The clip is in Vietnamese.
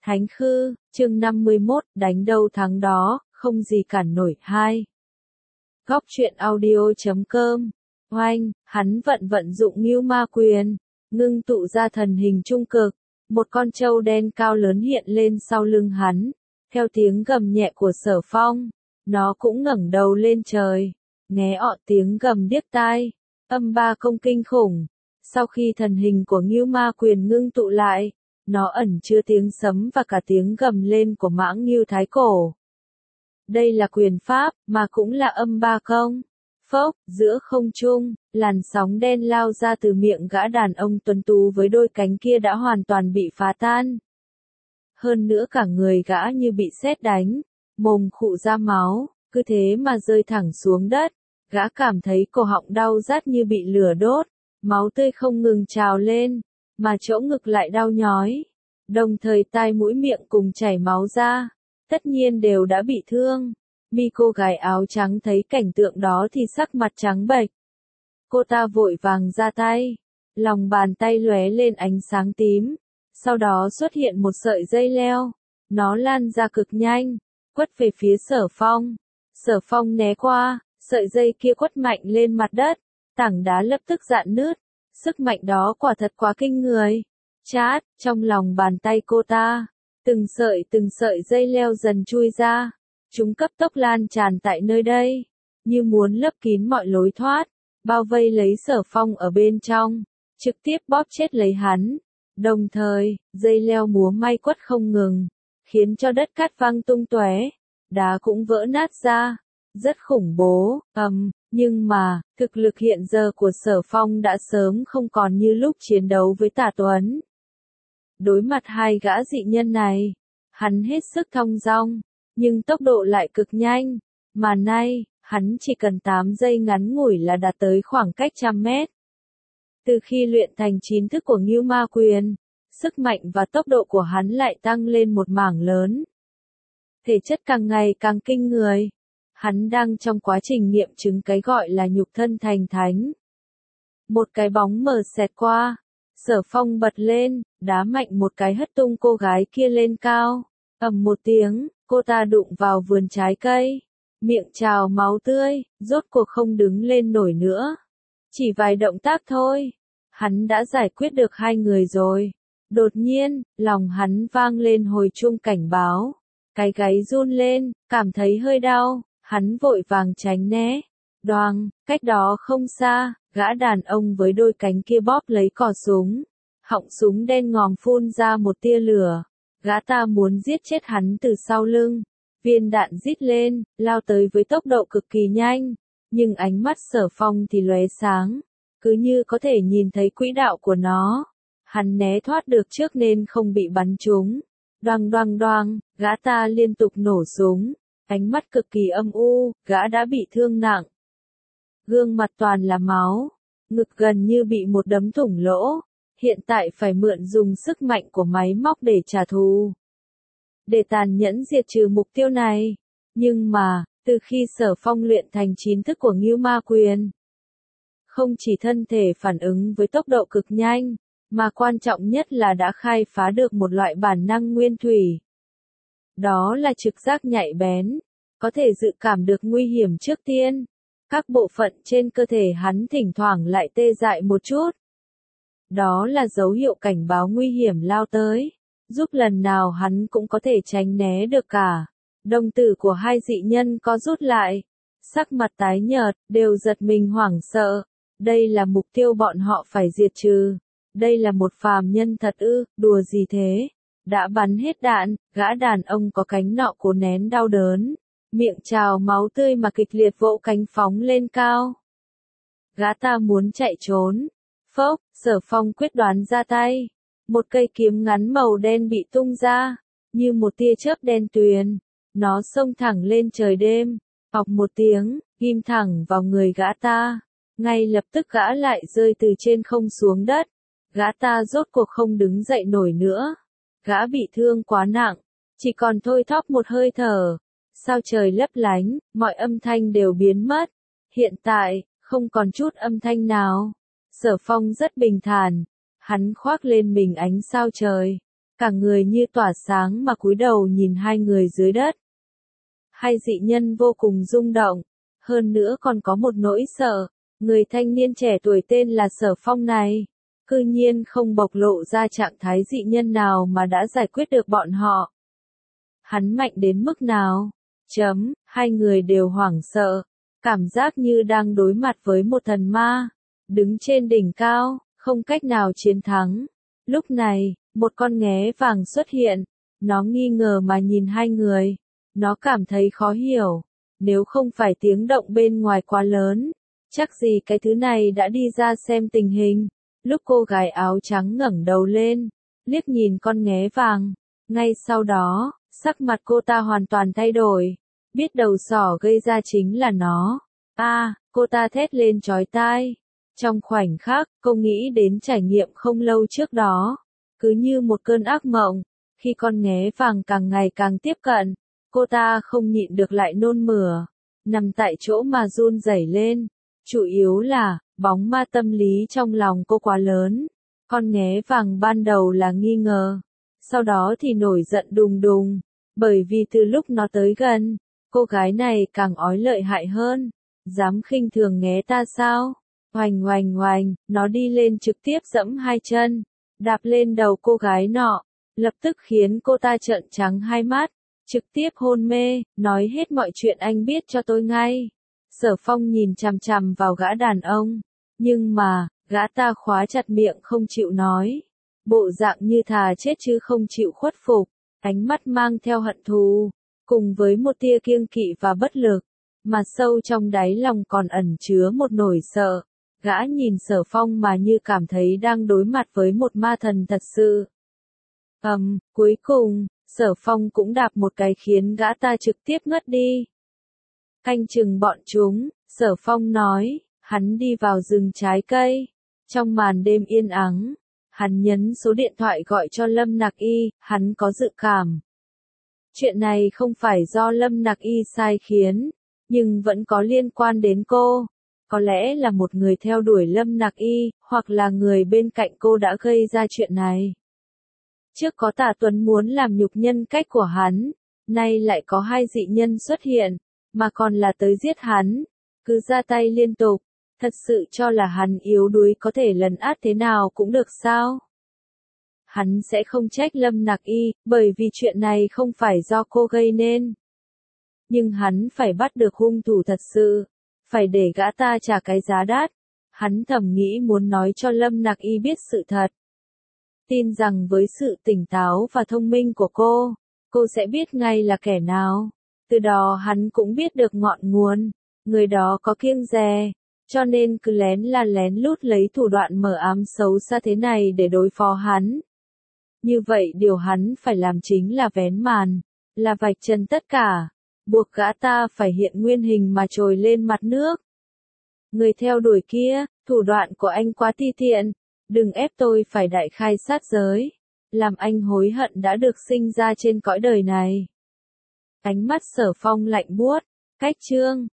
Thánh Khư, chương 51, đánh đâu thắng đó, không gì cản nổi. 2. Góc truyện audio.com. Oanh, hắn vận dụng Ngưu Ma Quyền, ngưng tụ ra thần hình trung cực, một con trâu đen cao lớn hiện lên sau lưng hắn. Theo tiếng gầm nhẹ của Sở Phong, nó cũng ngẩng đầu lên trời, nghe ọ tiếng gầm điếc tai, âm ba công kinh khủng. Sau khi thần hình của Ngưu Ma Quyền ngưng tụ lại, nó ẩn chứa tiếng sấm và cả tiếng gầm lên của mãng ngưu thái cổ. Đây là quyền pháp, mà cũng là âm ba công. Phốc, giữa không trung, làn sóng đen lao ra từ miệng gã đàn ông tuấn tú với đôi cánh kia đã hoàn toàn bị phá tan. Hơn nữa cả người gã như bị sét đánh, mồm khụ ra máu, cứ thế mà rơi thẳng xuống đất. Gã cảm thấy cổ họng đau rát như bị lửa đốt, máu tươi không ngừng trào lên, mà chỗ ngực lại đau nhói. Đồng thời tai mũi miệng cùng chảy máu ra, tất nhiên đều đã bị thương. Cô gái áo trắng thấy cảnh tượng đó thì sắc mặt trắng bệch. Cô ta vội vàng ra tay, lòng bàn tay lóe lên ánh sáng tím, sau đó xuất hiện một sợi dây leo, nó lan ra cực nhanh, quất về phía Sở Phong. Sở Phong né qua, sợi dây kia quất mạnh lên mặt đất, tảng đá lập tức rạn nứt, sức mạnh đó quả thật quá kinh người. Chát, trong lòng bàn tay cô ta, từng sợi dây leo dần chui ra, chúng cấp tốc lan tràn tại nơi đây, như muốn lấp kín mọi lối thoát, bao vây lấy Sở Phong ở bên trong, trực tiếp bóp chết lấy hắn. Đồng thời, dây leo múa may quất không ngừng, khiến cho đất cát văng tung tóe, đá cũng vỡ nát ra, rất khủng bố. Nhưng mà, thực lực hiện giờ của Sở Phong đã sớm không còn như lúc chiến đấu với Tả Tuấn. Đối mặt hai gã dị nhân này, hắn hết sức thong dong, nhưng tốc độ lại cực nhanh, mà nay, hắn chỉ cần 8 giây ngắn ngủi là đạt tới khoảng cách 100 mét. Từ khi luyện thành 9 thức của Ngưu Ma Quyền, sức mạnh và tốc độ của hắn lại tăng lên một mảng lớn. Thể chất càng ngày càng kinh người. Hắn đang trong quá trình nghiệm chứng cái gọi là nhục thân thành thánh. Một cái bóng mờ xẹt qua, Sở Phong bật lên, đá mạnh một cái hất tung cô gái kia lên cao. Ầm một tiếng, cô ta đụng vào vườn trái cây, miệng trào máu tươi, rốt cuộc không đứng lên nổi nữa. Chỉ vài động tác thôi, hắn đã giải quyết được hai người rồi. Đột nhiên, lòng hắn vang lên hồi chuông cảnh báo. Cái gáy run lên, cảm thấy hơi đau, hắn vội vàng tránh né. Đoàng, cách đó không xa, gã đàn ông với đôi cánh kia bóp lấy cò súng. Họng súng đen ngòm phun ra một tia lửa. Gã ta muốn giết chết hắn từ sau lưng. Viên đạn rít lên, lao tới với tốc độ cực kỳ nhanh. Nhưng ánh mắt Sở Phong thì lóe sáng, cứ như có thể nhìn thấy quỹ đạo của nó. Hắn né thoát được trước nên không bị bắn trúng. Đoàng, gã ta liên tục nổ súng, ánh mắt cực kỳ âm u, gã đã bị thương nặng. Gương mặt toàn là máu, ngực gần như bị một đấm thủng lỗ, hiện tại phải mượn dùng sức mạnh của máy móc để trả thù. Để tàn nhẫn diệt trừ mục tiêu này. Nhưng mà, từ khi Sở Phong luyện thành 9 thức của Ngưu Ma Quyền, không chỉ thân thể phản ứng với tốc độ cực nhanh, mà quan trọng nhất là đã khai phá được một loại bản năng nguyên thủy. Đó là trực giác nhạy bén, có thể dự cảm được nguy hiểm trước tiên. Các bộ phận trên cơ thể hắn thỉnh thoảng lại tê dại một chút. Đó là dấu hiệu cảnh báo nguy hiểm lao tới, giúp lần nào hắn cũng có thể tránh né được cả. Đồng tử của hai dị nhân có rút lại, sắc mặt tái nhợt, đều giật mình hoảng sợ. Đây là mục tiêu bọn họ phải diệt trừ. Đây là một phàm nhân thật ư, đùa gì thế? Đã bắn hết đạn, gã đàn ông có cánh nọ cố nén đau đớn, miệng trào máu tươi mà kịch liệt vỗ cánh phóng lên cao. Gã ta muốn chạy trốn. Phốc, Sở Phong quyết đoán ra tay. Một cây kiếm ngắn màu đen bị tung ra, như một tia chớp đen tuyền. Nó xông thẳng lên trời đêm, ọc một tiếng, ghim thẳng vào người gã ta. Ngay lập tức gã lại rơi từ trên không xuống đất. Gã ta rốt cuộc không đứng dậy nổi nữa. Gã bị thương quá nặng, chỉ còn thôi thóp một hơi thở. Sao trời lấp lánh, mọi âm thanh đều biến mất. Hiện tại, không còn chút âm thanh nào. Sở Phong rất bình thản. Hắn khoác lên mình ánh sao trời. cả người như tỏa sáng mà cúi đầu nhìn hai người dưới đất. Hai dị nhân vô cùng rung động, hơn nữa còn có một nỗi sợ, người thanh niên trẻ tuổi tên là Sở Phong này, cư nhiên không bộc lộ ra trạng thái dị nhân nào mà đã giải quyết được bọn họ. Hắn mạnh đến mức nào? Hai người đều hoảng sợ, cảm giác như đang đối mặt với một thần ma, đứng trên đỉnh cao, không cách nào chiến thắng. Lúc này, một con nghé vàng xuất hiện, nó nghi ngờ mà nhìn hai người, nó cảm thấy khó hiểu, nếu không phải tiếng động bên ngoài quá lớn, chắc gì cái thứ này đã đi ra xem tình hình. Lúc cô gái áo trắng ngẩng đầu lên, liếc nhìn con nghé vàng, ngay sau đó, sắc mặt cô ta hoàn toàn thay đổi, biết đầu sỏ gây ra chính là nó. Cô ta thét lên chói tai. Trong khoảnh khắc, cô nghĩ đến trải nghiệm không lâu trước đó, cứ như một cơn ác mộng, khi con nghé vàng càng ngày càng tiếp cận, cô ta không nhịn được lại nôn mửa, nằm tại chỗ mà run rẩy lên. Chủ yếu là, bóng ma tâm lý trong lòng cô quá lớn. Con nghé vàng ban đầu là nghi ngờ, sau đó thì nổi giận đùng đùng, bởi vì từ lúc nó tới gần, cô gái này càng ói lợi hại hơn. Dám khinh thường nghé ta sao? Oành oành oành, nó đi lên trực tiếp giẫm hai chân, đạp lên đầu cô gái nọ, lập tức khiến cô ta trợn trắng hai mắt, trực tiếp hôn mê, nói hết mọi chuyện anh biết cho tôi ngay. Sở Phong nhìn chằm chằm vào gã đàn ông, nhưng mà, gã ta khóa chặt miệng không chịu nói, bộ dạng như thà chết chứ không chịu khuất phục, ánh mắt mang theo hận thù, cùng với một tia kiêng kỵ và bất lực, mà sâu trong đáy lòng còn ẩn chứa một nỗi sợ. Gã nhìn Sở Phong mà như cảm thấy đang đối mặt với một ma thần thật sự. Cuối cùng, Sở Phong cũng đạp một cái khiến gã ta trực tiếp ngất đi. Canh chừng bọn chúng, Sở Phong nói, hắn đi vào rừng trái cây. Trong màn đêm yên ắng, hắn nhấn số điện thoại gọi cho Lâm Nặc Y, hắn có dự cảm. Chuyện này không phải do Lâm Nặc Y sai khiến, nhưng vẫn có liên quan đến cô. Có lẽ là một người theo đuổi Lâm Nặc Y, hoặc là người bên cạnh cô đã gây ra chuyện này. Trước có Tả Tuấn muốn làm nhục nhân cách của hắn, nay lại có hai dị nhân xuất hiện, mà còn là tới giết hắn, cứ ra tay liên tục, thật sự cho là hắn yếu đuối có thể lấn át thế nào cũng được sao? Hắn sẽ không trách Lâm Nặc Y, bởi vì chuyện này không phải do cô gây nên. Nhưng hắn phải bắt được hung thủ thật sự, phải để gã ta trả cái giá đắt. Hắn thầm nghĩ muốn nói cho Lâm Nặc Y biết sự thật. Tin rằng với sự tỉnh táo và thông minh của cô sẽ biết ngay là kẻ nào. Từ đó hắn cũng biết được ngọn nguồn, người đó có kiêng dè, cho nên cứ lén là lén lút lấy thủ đoạn mờ ám xấu xa thế này để đối phó hắn. Như vậy điều hắn phải làm chính là vén màn, là vạch trần tất cả, buộc gã ta phải hiện nguyên hình mà trồi lên mặt nước. Người theo đuổi kia, thủ đoạn của anh quá ti tiện, đừng ép tôi phải đại khai sát giới, làm anh hối hận đã được sinh ra trên cõi đời này. Ánh mắt Sở Phong lạnh buốt, cách chương